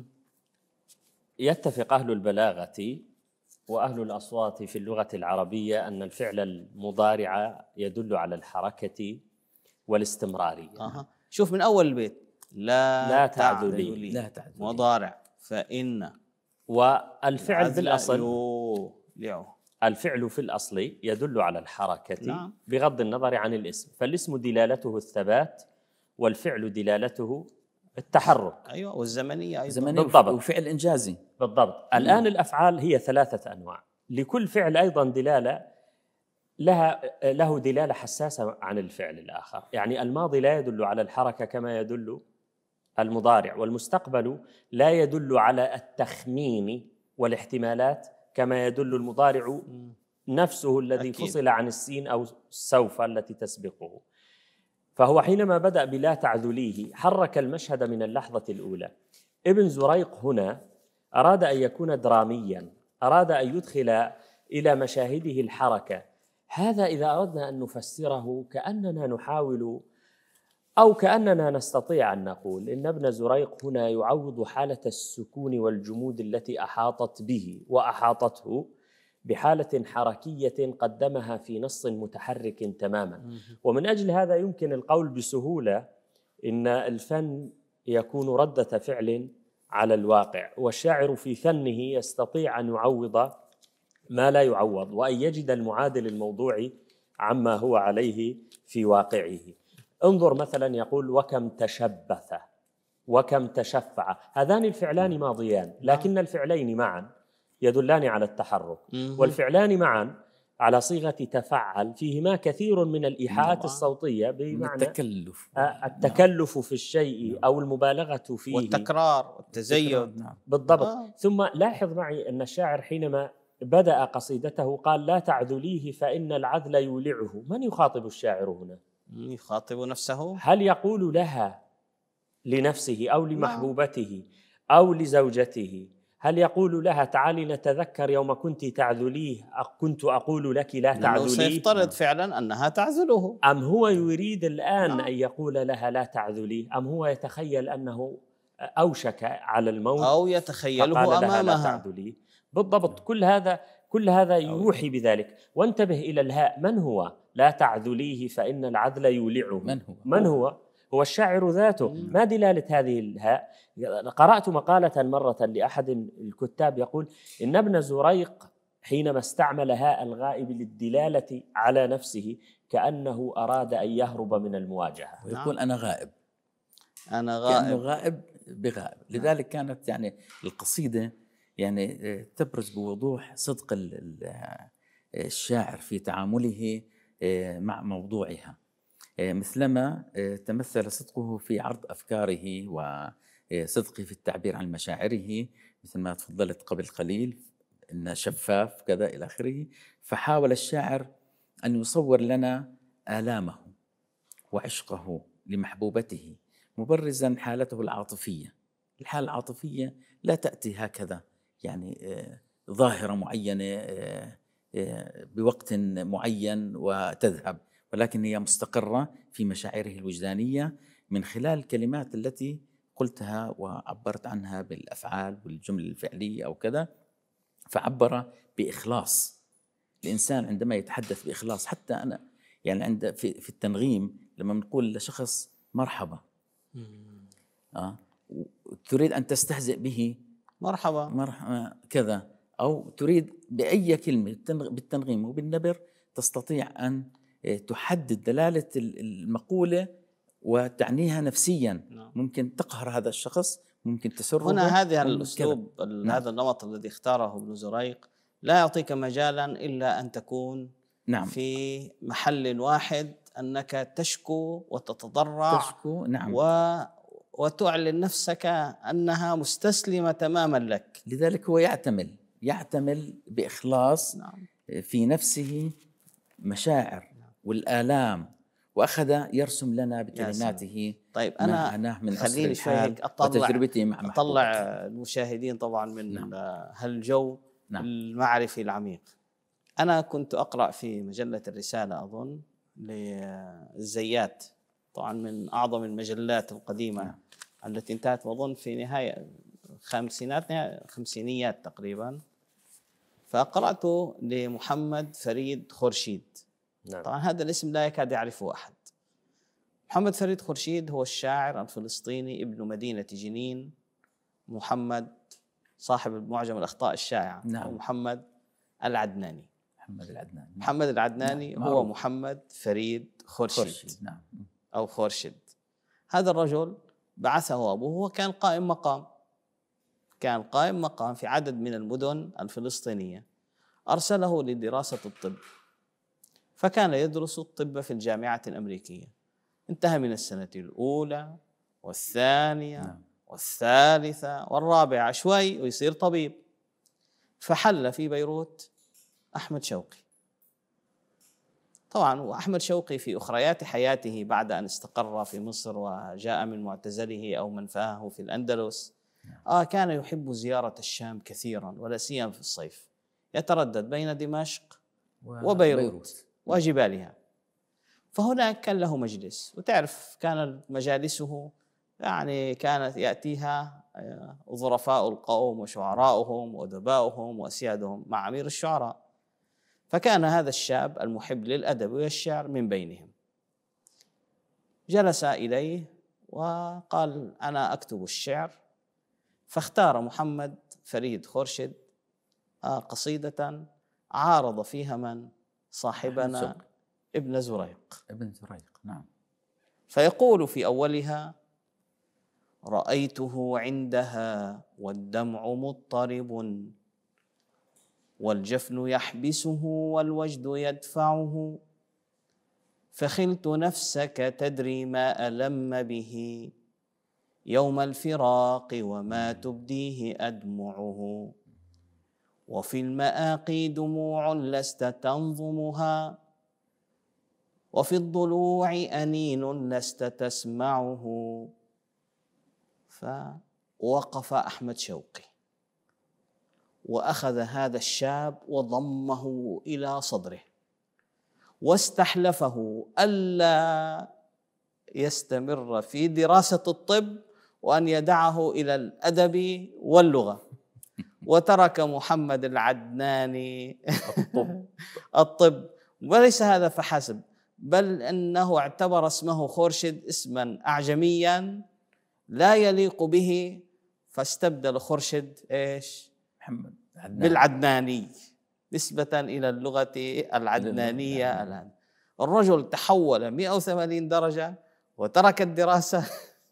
يتفق أهل البلاغة وأهل الأصوات في اللغة العربية أن الفعل المضارع يدل على الحركة والاستمرارية. أه. شوف من أول البيت لا, لا تعذلي لي. لا تعذلي مضارع فإن، والفعل بالأصل يو. الفعل في الأصل يدل على الحركة نعم. بغض النظر عن الاسم، فالاسم دلالته الثبات والفعل دلالته التحرك. أيوة والزمنية أيضا. زمنية بالضبط. وفعل إنجازي. بالضبط. الآن الأفعال هي ثلاثة أنواع، لكل فعل أيضا دلالة لها له دلالة حساسة عن الفعل الآخر. يعني الماضي لا يدل على الحركة كما يدل المضارع، والمستقبل لا يدل على التخمين والاحتمالات كما يدل المضارع نفسه الذي أكيد. فصل عن السين أو سوف التي تسبقه. فهو حينما بدأ بلا تعذليه حرك المشهد من اللحظة الأولى. ابن زريق هنا أراد أن يكون دراميا، أراد أن يدخل إلى مشاهده الحركة. هذا إذا أردنا أن نفسره كأننا نحاول أو كأننا نستطيع أن نقول إن ابن زريق هنا يعوض حالة السكون والجمود التي أحاطت به وأحاطته بحالة حركية قدمها في نص متحرك تماما. ومن أجل هذا يمكن القول بسهولة إن الفن يكون ردة فعل على الواقع، والشاعر في فنه يستطيع أن يعوض ما لا يعوض وأن يجد المعادل الموضوعي عما هو عليه في واقعه. انظر مثلا يقول وكم تشبث وكم تشفع، هذان الفعلان ماضيان، لكن الفعلين معا يدلان على التحرك، والفعلان معا على صيغة تفعل فيهما كثير من الإيحاءات الصوتية بمعنى التكلف التكلف في الشيء أو المبالغة فيه والتكرار والتزيد. بالضبط. آه. ثم لاحظ معي أن الشاعر حينما بدأ قصيدته قال لا تعذليه فإن العذل يولعه. من يخاطب الشاعر هنا؟ يخاطب نفسه. هل يقول لها لنفسه أو لمحبوبته أو لزوجته؟ هل يقول لها تعالي نتذكر يوم كنت تعذليه كنت أقول لك لا تعذليه؟ سيفترض فعلا أنها تعذله. أم هو يريد الآن أن يقول لها لا تعذليه؟ أم هو يتخيل أنه أوشك على الموت أو يتخيله أمامها؟ لا تعذليه. بالضبط. كل هذا كل هذا يوحي بذلك. وانتبه إلى الهاء، من هو؟ لا تعذليه فإن العذل يولعه. من هو؟ من هو؟ هو الشاعر ذاته. ما دلالة هذه الهاء؟ قرأت مقالة مرة لأحد الكتاب يقول إن ابن زريق حينما استعمل هاء الغائب للدلالة على نفسه كأنه أراد أن يهرب من المواجهة، ويقول أنا غائب، أنا غائب، كأنه غائب بغائب. لذلك كانت يعني القصيدة يعني تبرز بوضوح صدق الشاعر في تعامله مع موضوعها، مثلما تمثل صدقه في عرض أفكاره وصدقه في التعبير عن مشاعره، مثل ما تفضلت قبل قليل إنه شفاف كذا إلى آخره. فحاول الشاعر أن يصور لنا آلامه وعشقه لمحبوبته، مبرزا حالته العاطفية. الحالة العاطفية لا تأتي هكذا يعني ظاهرة معينة بوقت معين وتذهب، ولكن هي مستقرة في مشاعره الوجدانية من خلال الكلمات التي قلتها وعبرت عنها بالأفعال والجمل الفعلية أو كذا. فعبر بإخلاص. الإنسان عندما يتحدث بإخلاص، حتى أنا يعني عند في, في التنغيم لما نقول لشخص مرحبا آه تريد أن تستهزئ به، مرحبا مرحبا كذا، أو تريد بأي كلمة بالتنغيم وبالنبر تستطيع أن تحدد دلالة المقولة وتعنيها نفسيا. ممكن تقهر هذا الشخص، ممكن تسره. هنا هذا الأسلوب، هذا النمط الذي اختاره ابن زريق لا يعطيك مجالا إلا أن تكون نعم. في محل واحد، أنك تشكو وتتضرع تشكو نعم. و... وتعلن نفسك أنها مستسلمة تماما لك. لذلك هو يعتمل يعتمل بإخلاص نعم. في نفسه مشاعر والآلام، وأخذ يرسم لنا بكلماته. طيب أنا من خليني شوي هيك أطلع وتجربتي مع أطلع المشاهدين طبعا من نعم. هالجو نعم. المعرفي العميق. أنا كنت أقرأ في مجلة الرسالة أظن للزيات، طبعا من أعظم المجلات القديمة نعم. التي انتهت أظن في نهاية خمسينات خمسينيات تقريبا. فقرأت لمحمد فريد خورشيد نعم. طبعا هذا الاسم لا يكاد يعرفه أحد. محمد فريد خورشيد هو الشاعر الفلسطيني ابن مدينة جنين، محمد صاحب معجم الأخطاء الشائعة نعم. محمد العدناني. محمد العدناني محمد العدناني نعم. هو محمد فريد خورشيد, خورشيد. نعم. أو خورشيد. هذا الرجل بعثه أبوه، هو كان قائم مقام كان قائم مقام في عدد من المدن الفلسطينية، أرسله لدراسة الطب، فكان يدرس الطب في الجامعة الأمريكية. انتهى من السنة الأولى والثانية نعم. والثالثة والرابعة شوي ويصير طبيب. فحل في بيروت أحمد شوقي. طبعا وأحمد شوقي في أخريات حياته بعد أن استقر في مصر وجاء من معتزله أو منفاه في الأندلس آه كان يحب زيارة الشام كثيرا، ولا سيما في الصيف، يتردد بين دمشق وبيروت وجبالها. فهناك كان له مجلس، وتعرف كان مجالسه يعني كانت يأتيها ظرفاء القوم وشعراؤهم وأدباؤهم وأسيادهم مع أمير الشعراء. فكان هذا الشاب المحب للأدب والشعر من بينهم. جلس إليه وقال أنا أكتب الشعر. فاختار محمد فريد خورشيد قصيدة عارض فيها من صاحبنا ابن زريق ابن زريق نعم. فيقول في أولها: رأيته عندها والدمع مضطرب، والجفن يحبسه والوجد يدفعه، فخلت نفسك تدري ما ألم به يوم الفراق وما تبديه أدمعه، وفي المآقي دموع لست تنظمها، وفي الضلوع أنين لست تسمعه. فوقف أحمد شوقي وأخذ هذا الشاب وضمه إلى صدره واستحلفه ألا يستمر في دراسة الطب وأن يدعه إلى الأدب واللغة، وترك محمد العدناني الطب الطب وليس هذا فحسب، بل أنه اعتبر اسمه خورشيد اسما أعجميا لا يليق به، فاستبدل خورشيد إيش؟ محمد عدناني بالعدناني نسبة إلى اللغة العدنانية الآن. الرجل تحول مئة وثمانين درجة وترك الدراسة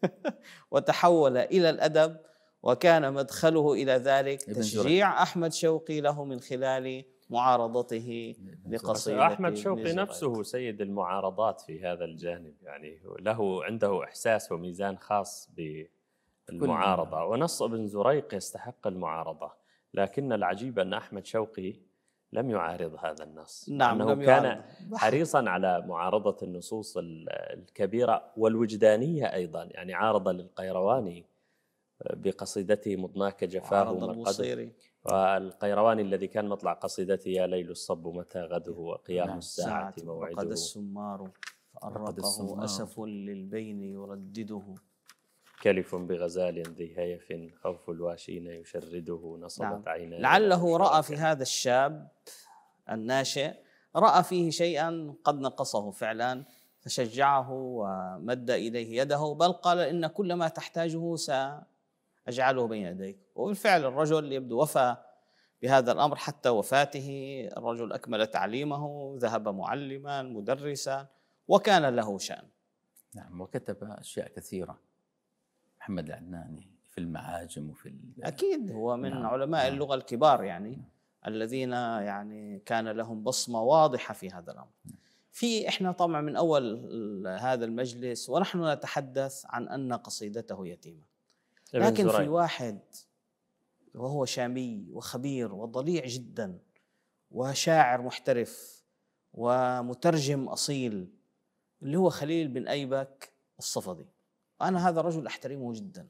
وتحول إلى الأدب، وكان مدخله إلى ذلك تشجيع أحمد شوقي له من خلال معارضته لقصيدة أحمد شوقي نفسه سيد المعارضات في هذا الجانب، يعني له عنده إحساس وميزان خاص بالمعارضة، ونص ابن زريق يستحق المعارضة، لكن العجيب أن أحمد شوقي لم يعارض هذا النص. نعم، أنه كان حريصا على معارضة النصوص الكبيرة والوجدانية أيضا، يعني عارض للقيرواني بقصيدته مضناك جفاه مرقده، والقيرواني الذي كان مطلع قصيدته يا ليل الصب متى غده وقيام نعم الساعة موعده، وقد السمار فأرقه أسف للبين يردده، كلف بغزال ذي هيف خوف الواشين يشرده، نصبت نعم. عيناه. لعله رأى في هذا الشاب الناشئ رأى فيه شيئا قد نقصه فعلا، فشجعه ومد إليه يده، بل قال إن كل ما تحتاجه سأجعله بين يديك. وبالفعل الرجل يبدو وفى بهذا الأمر حتى وفاته. الرجل أكمل تعليمه، ذهب معلما مدرسا، وكان له شأن. نعم، وكتب أشياء كثيرة محمد العدناني في المعاجم وفي أكيد هو من نعم. علماء نعم. اللغة الكبار يعني نعم. الذين يعني كان لهم بصمة واضحة في هذا الأمر. في إحنا طبعا من أول هذا المجلس ونحن نتحدث عن أن قصيدته يتيمة، لكن في واحد وهو شامي وخبير وضليع جدا وشاعر محترف ومترجم أصيل، اللي هو خليل بن أيبك الصفدي. أنا هذا الرجل أحترمه جدا.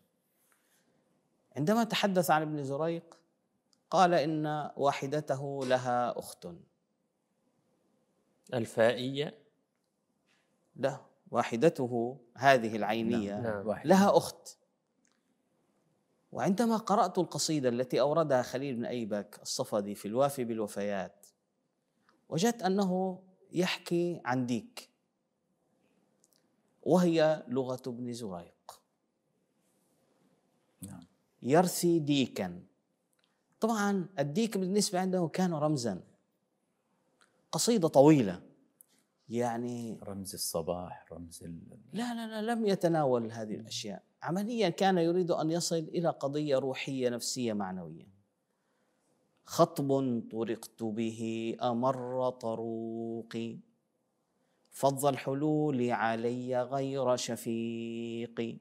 عندما تحدث عن ابن زريق قال إن واحدته لها أخت. الفائية؟ لا، واحدته هذه العينية نعم. نعم. لها أخت. وعندما قرأت القصيدة التي أوردها خليل بن أيبك الصفدي في الوافي بالوفيات، وجدت أنه يحكي عن ديك، وهي لغة ابن زريق. نعم. يرثي ديكا. طبعا الديك بالنسبة عنده كان رمزا. قصيدة طويلة يعني رمز الصباح، رمز ال... لا لا لا لم يتناول هذه الأشياء. عمليا كان يريد أن يصل إلى قضية روحية نفسية معنوية. خطب طرقت به أمر طروقي، فض الحلول علي غير شفيق،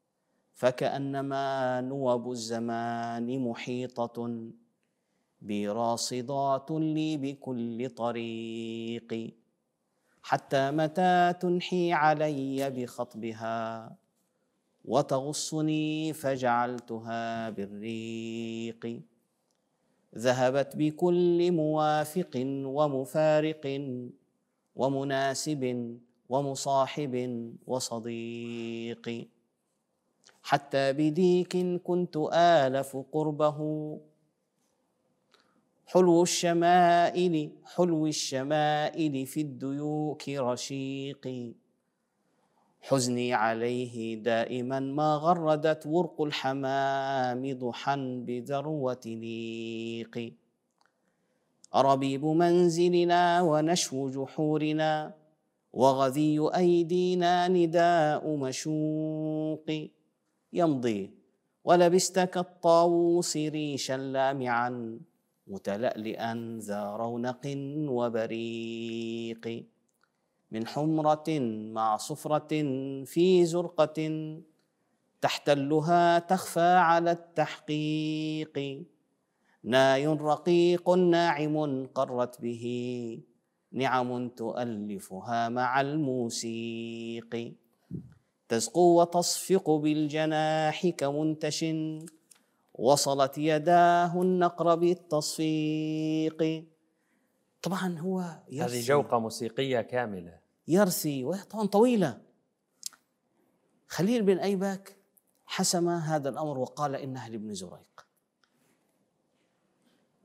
فكأنما نوب الزمان محيطة بي راصدات لي بكل طريق، حتى متى تنحي علي بخطبها وتغصني فجعلتها بالريق، ذهبت بكل موافق ومفارق ومناسب ومصاحب وصديق، حتى بديك كنت آلف قربه حلو الشمائل حلو الشمائل في الديوك رشيق، حزني عليه دائما ما غردت ورق الحمام ضحى بذروة ليق، ربيب منزلنا ونشو جحورنا وغذي أيدينا نداء مشوق، يمضي ولبست كالطاووس ريشا لامعا متلألئا ذا رونق وبريق، من حمرة مع صفرة في زرقة تحتلها تخفى على التحقيق، ناي رقيق ناعم قرت به نعم تؤلفها مع الموسيق، تزقو وتصفق بالجناح كمنتش وصلت يداه النقر بالتصفيق. طبعا هو هذه جوقة موسيقية كاملة يرثي، وهي طبعا طويلة. خليل بن أيبك حسم هذا الأمر وقال إنها لابن زريق.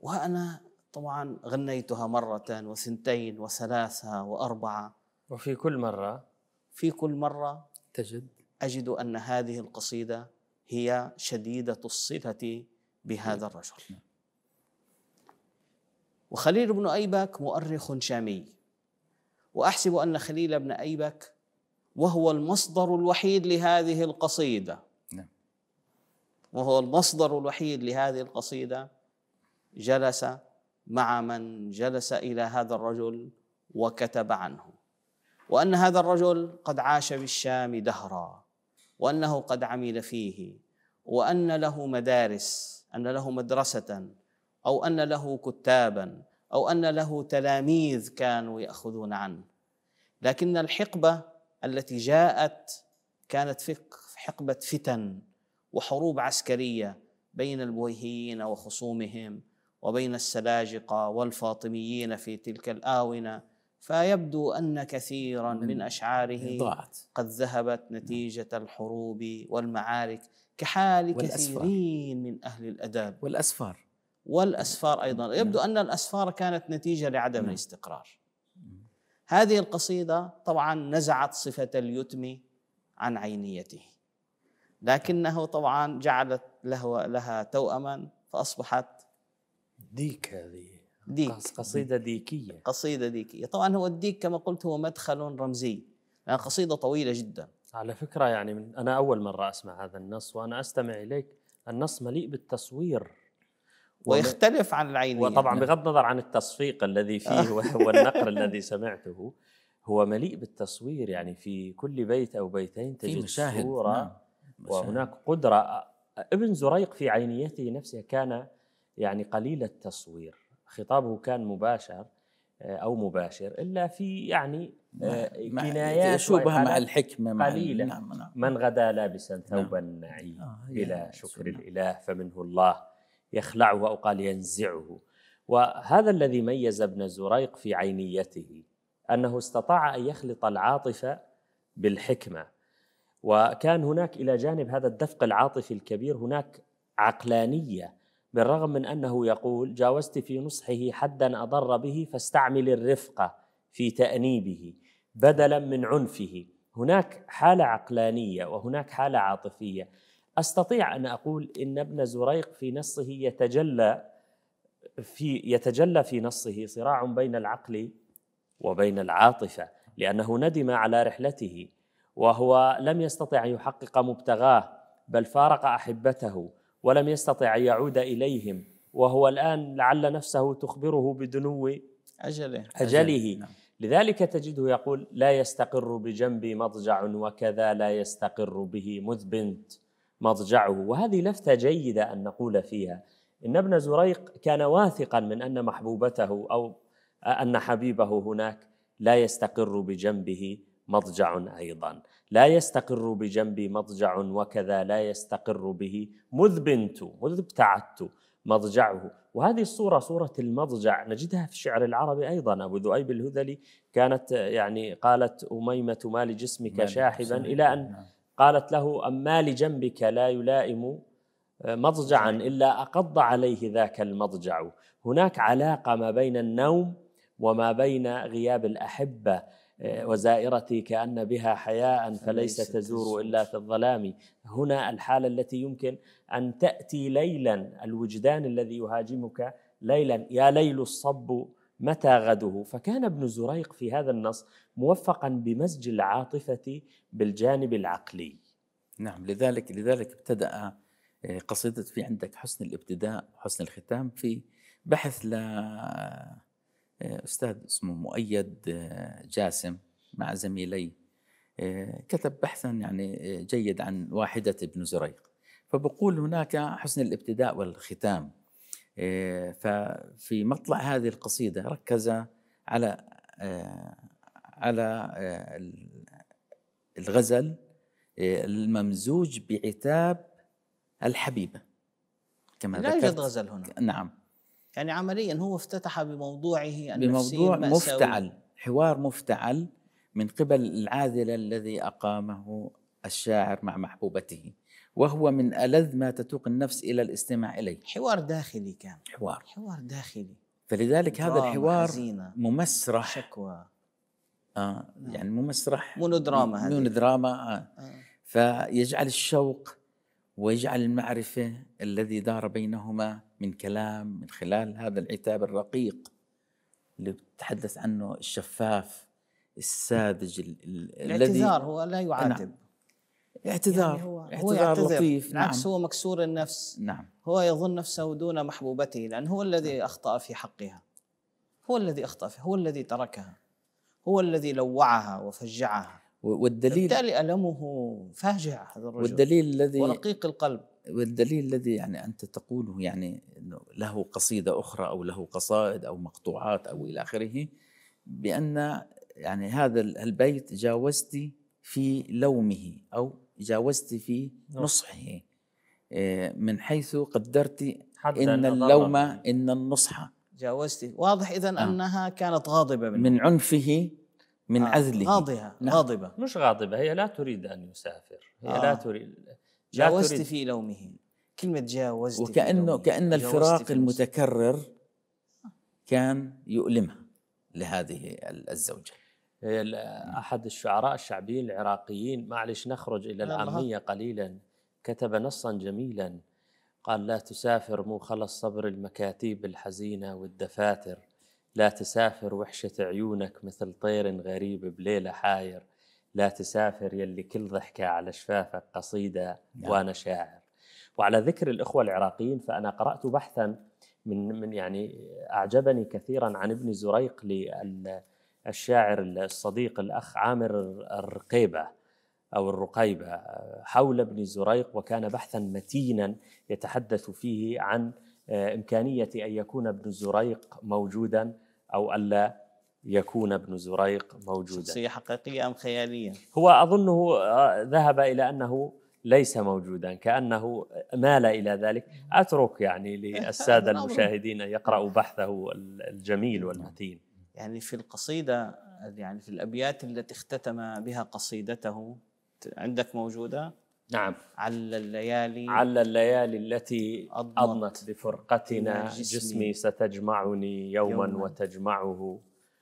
وأنا طبعا غنيتها مرة وثنتين وثلاثة وأربعة، وفي كل مرة في كل مرة تجد أجد أن هذه القصيدة هي شديدة الصلة بهذا الرجل. وخليل بن أيبك مؤرخ شامي، وأحسب أن خليل بن أيبك وهو المصدر الوحيد لهذه القصيدة وهو المصدر الوحيد لهذه القصيدة جلس مع من جلس إلى هذا الرجل وكتب عنه، وأن هذا الرجل قد عاش بالشام دهرا، وأنه قد عمل فيه، وأن له مدارس، أن له مدرسة، أو أن له كتابا، أو أن له تلاميذ كانوا يأخذون عنه. لكن الحقبة التي جاءت كانت حقبة فتن وحروب عسكرية بين البويهيين وخصومهم وبين السلاجقة والفاطميين في تلك الآونة، فيبدو أن كثيرا من أشعاره ضاعت قد ذهبت نتيجة الحروب والمعارك، كحال كثيرين من أهل الأدب والأسفار والأسفار أيضا. يبدو أن الأسفار كانت نتيجة لعدم الاستقرار. هذه القصيدة طبعا نزعت صفة اليتم عن عينيته، لكنه طبعا جعلت له لها توأما فأصبحت ديك. هذه ديك، قصيدة ديكية، قصيدة ديكية. طبعا هو الديك كما قلت هو مدخل رمزي، يعني قصيدة طويلة جدا. على فكرة يعني من أنا أول مرة أسمع هذا النص وأنا أستمع إليك، النص مليء بالتصوير ويختلف عن العينية، وطبعا بغض النظر عن التصفيق الذي فيه والنقر الذي سمعته، هو مليء بالتصوير. يعني في كل بيت أو بيتين تجد صورة. نعم. وهناك قدرة. ابن زريق في عينيته نفسها كان يعني قليل التصوير، خطابه كان مباشر أو مباشر، إلا في يعني كنايات يشوبها مع الحكمة قليلة. نعم نعم. من غدا لابسا ثوب النعيم آه بلا شكر الإله فمنه الله يخلعه أو قال ينزعه. وهذا الذي ميز ابن زريق في عينيته، أنه استطاع أن يخلط العاطفة بالحكمة، وكان هناك إلى جانب هذا الدفق العاطفي الكبير هناك عقلانية، بالرغم من أنه يقول جاوزت في نصحه حدا أضر به فاستعمل الرفقة في تأنيبه بدلا من عنفه. هناك حالة عقلانية وهناك حالة عاطفية. أستطيع أن أقول إن ابن زريق في نصه يتجلى في يتجلى في نصه صراع بين العقل وبين العاطفة، لأنه ندم على رحلته وهو لم يستطع أن يحقق مبتغاه، بل فارق أحبته ولم يستطع أن يعود إليهم، وهو الآن لعل نفسه تخبره بدنو أجله, أجله. لذلك تجده يقول لا يستقر بجنبي مضجع وكذا لا يستقر به مذ بنت مضجعه. وهذه لفتة جيدة أن نقول فيها إن ابن زريق كان واثقا من أن محبوبته أو أن حبيبه هناك لا يستقر بجنبه مضجع أيضا، لا يستقر بجنبي مضجع وكذا لا يستقر به مذ بنت مذ ابتعدت مضجعه. وهذه الصورة صورة المضجع نجدها في الشعر العربي أيضا. أبو ذؤيب الهذلي كانت يعني قالت أميمة ما لجسمك شاحبا إلى أن قالت له أما لجنبك لا يلائم مضجعا إلا أقض عليه ذاك المضجع. هناك علاقة ما بين النوم وما بين غياب الأحبة. وزائرتي كأن بها حياء فليس تزور إلا في الظلام. هنا الحالة التي يمكن أن تأتي ليلا، الوجدان الذي يهاجمك ليلا، يا ليل الصب متى غده. فكان ابن زريق في هذا النص موفقا بمزج العاطفة بالجانب العقلي. نعم، لذلك لذلك ابتدأ قصيدة في عندك حسن الابتداء وحسن الختام في بحث ل أستاذ اسمه مؤيد جاسم مع زميلي، كتب بحثا يعني جيد عن واحدة ابن زريق، فبقول هناك حسن الابتداء والختام. ففي مطلع هذه القصيدة ركز على على الغزل الممزوج بعتاب الحبيبة كما لا يوجد غزل هنا. نعم، يعني عمليا هو افتتح بموضوعه النفسي بموضوع مفتعل، حوار مفتعل من قبل العاذل الذي أقامه الشاعر مع محبوبته. وهو من ألذ ما تتوق النفس إلى الاستماع إليه. حوار داخلي كان، حوار حوار داخلي، فلذلك هذا الحوار حزينة. ممسرح، شكوى، آه يعني ممسرح، مونودراما، هذه مونودراما. آه. آه. فيجعل الشوق ويجعل المعرفة الذي دار بينهما من كلام من خلال هذا العتاب الرقيق اللي بتحدث عنه الشفاف الساذج الذي الاعتذار هو لا يعاتب. نعم. اعتذار يعني هو اعتذار هو لطيف. بالعكس، نعم. هو مكسور النفس. نعم. هو يظن نفسه دون محبوبته، لأن هو الذي أخطأ في حقها، هو الذي أخطأ فيها، هو الذي تركها، هو الذي لوعها وفجعها. والدليل بالتالي ألمه فاجع هذا الرجل، والدليل الذي ورقيق القلب. والدليل الذي يعني أنت تقوله، يعني إنه له قصيدة أخرى أو له قصائد أو مقطوعات أو إلى آخره، بأن يعني هذا البيت جاوزت في لومه أو جاوزت في نصحه، من حيث قدرت إن اللوم إن النصح. جاوزت واضح إذن آه. أنها كانت غاضبة منه، من عنفه، من آه. عذله. غاضبة. نعم. غاضبة، مش غاضبة، هي لا تريد أن يسافر، هي آه. لا تريد. جاوزت تريد. في لومه، كلمة جاوزت، وكأنه كأن الفراق المتكرر كان يؤلمها لهذه الزوجة. أحد الشعراء الشعبيين العراقيين، معلش نخرج إلى العامية قليلا، كتب نصا جميلا قال: لا تسافر مو خلص صبر المكاتيب الحزينة والدفاتر، لا تسافر وحشة عيونك مثل طير غريب بليلة حاير، لا تسافر يلي كل ضحكة على شفافك قصيدة وأنا شاعر. وعلى ذكر الإخوة العراقيين، فأنا قرأت بحثا من من يعني أعجبني كثيرا عن ابن زريق للشاعر الصديق الأخ عامر الرقيبة أو الرقيبة حول ابن زريق، وكان بحثا متينا يتحدث فيه عن إمكانية أن يكون ابن زريق موجودا أو ألا يكون ابن زريق موجودا. شخصية حقيقية أم خيالية؟ هو أظنه ذهب إلى أنه ليس موجودا، كأنه مال إلى ذلك. أترك يعني للسادة المشاهدين أن يقرأوا بحثه الجميل والمتين. يعني في القصيدة، يعني في الأبيات التي اختتم بها قصيدته عندك موجودة؟ نعم. على الليالي على الليالي التي أضنت بفرقتنا جسمي ستجمعني يوما, يوماً وتجمعه،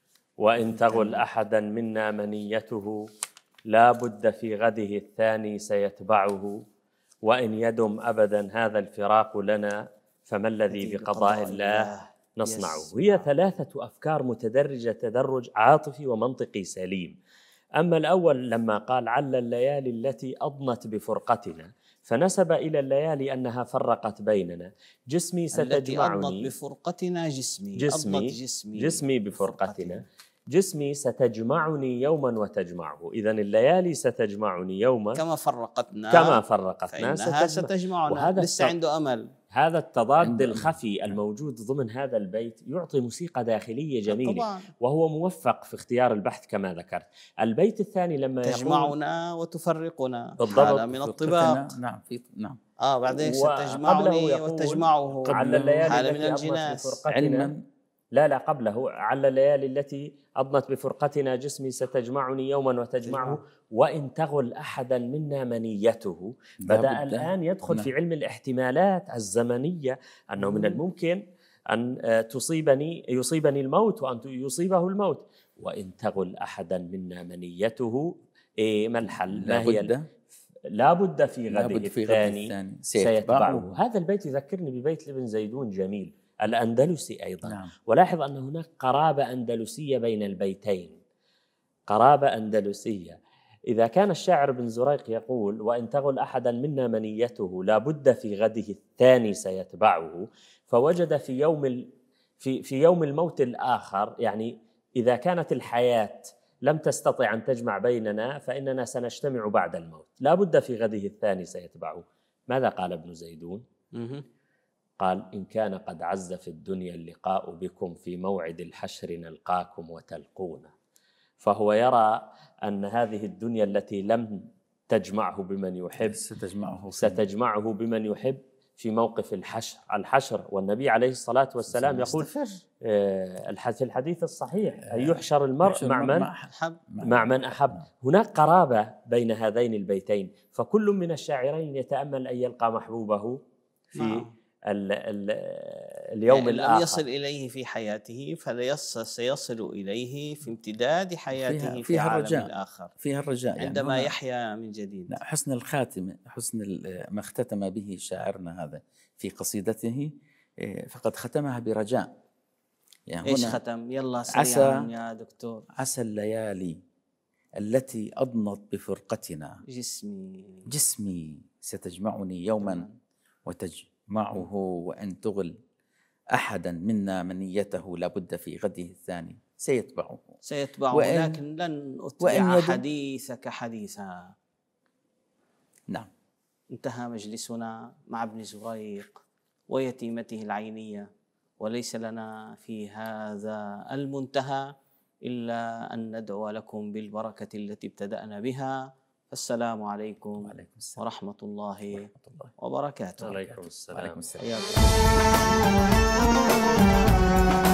وإن تغل أحدا منا منيته لا بد في غده الثاني سيتبعه، وإن يدم أبدا هذا الفراق لنا فما الذي بقضاء الله نصنعه. هي ثلاثة أفكار متدرجة تدرج عاطفي ومنطقي سليم. أما الأول لما قال على الليالي التي أضنت بفرقتنا، فنسب إلى الليالي أنها فرقت بيننا. جسمي ستجمعني، التي أضنت بفرقتنا جسمي، جسمي, أضنت جسمي, جسمي بفرقتنا، جسمي ستجمعني يوما وتجمعه. إذن الليالي ستجمعني يوما كما فرقتنا كما فرقتنا فإنها ستجمعنا. وهذا لسه عنده أمل. هذا التضاد الخفي الموجود ضمن هذا البيت يعطي موسيقى داخلية جميلة طبعا. وهو موفق في اختيار البحث كما ذكرت. البيت الثاني لما تجمعنا وتفرقنا بالضبط من الطباق. نعم في نعم اه بعدين ستجمعني وتجمعه على الليالي من الجناس علما. لا لا قبله على الليالي التي أضنت بفرقتنا جسمي ستجمعني يوما وتجمعه، وإن تغل أحدا منا منيته. بدأ الآن يدخل في علم الاحتمالات الزمنية، أنه من الممكن أن تصيبني يصيبني الموت وأن يصيبه الموت. وإن تغل أحدا منا منيته، إيه ما الحل؟ ما هي؟ لا بد في غده الثاني سيتبعه. هذا البيت يذكرني ببيت لابن زيدون جميل الأندلسي أيضا. نعم. ولاحظ أن هناك قرابة أندلسية بين البيتين، قرابة أندلسية. إذا كان الشاعر بن زريق يقول وإن تغل أحدا منا منيته لا بد في غده الثاني سيتبعه، فوجد في يوم ال... في في يوم الموت الآخر، يعني إذا كانت الحياة لم تستطع أن تجمع بيننا فإننا سنجتمع بعد الموت، لا بد في غده الثاني سيتبعه. ماذا قال ابن زيدون؟ قال إن كان قد عز في الدنيا اللقاء بكم في موعد الحشر نلقاكم وتلقونا. فهو يرى أن هذه الدنيا التي لم تجمعه بمن يحب ستجمعه ستجمعه بمن يحب في موقف الحشر الحشر والنبي عليه الصلاة والسلام يقول في الحديث الصحيح أن يحشر المرء مع من أحب مع من أحب. هناك قرابة بين هذين البيتين، فكل من الشاعرين يتأمل أن يلقى محبوبه في ال ال اليوم يعني الآخر. لم يصل إليه في حياته فسيصل إليه في امتداد حياته فيها في فيها عالم الرجاء الآخر، فيها الرجاء عندما يعني يحيا من جديد. لا، حسن الخاتمة، حسن ما اختتم به شاعرنا هذا في قصيدته، فقد ختمها برجاء. يعني إيش ختم؟ يلا سريعا يا دكتور. عسى الليالي التي أضنت بفرقتنا جسمي جسمي ستجمعني يوما وتجمعه، وأن تغل أحدا منا منيته لابد في غده الثاني سيتبعه سيتبعه ولكن لن أتبع حديثك حديثا. نعم. انتهى مجلسنا مع ابن زريق ويتيمته العينية، وليس لنا في هذا المنتهى إلا أن ندعو لكم بالبركة التي ابتدأنا بها. السلام عليكم ورحمة الله وبركاته. وعليكم السلام. وعليكم السلام.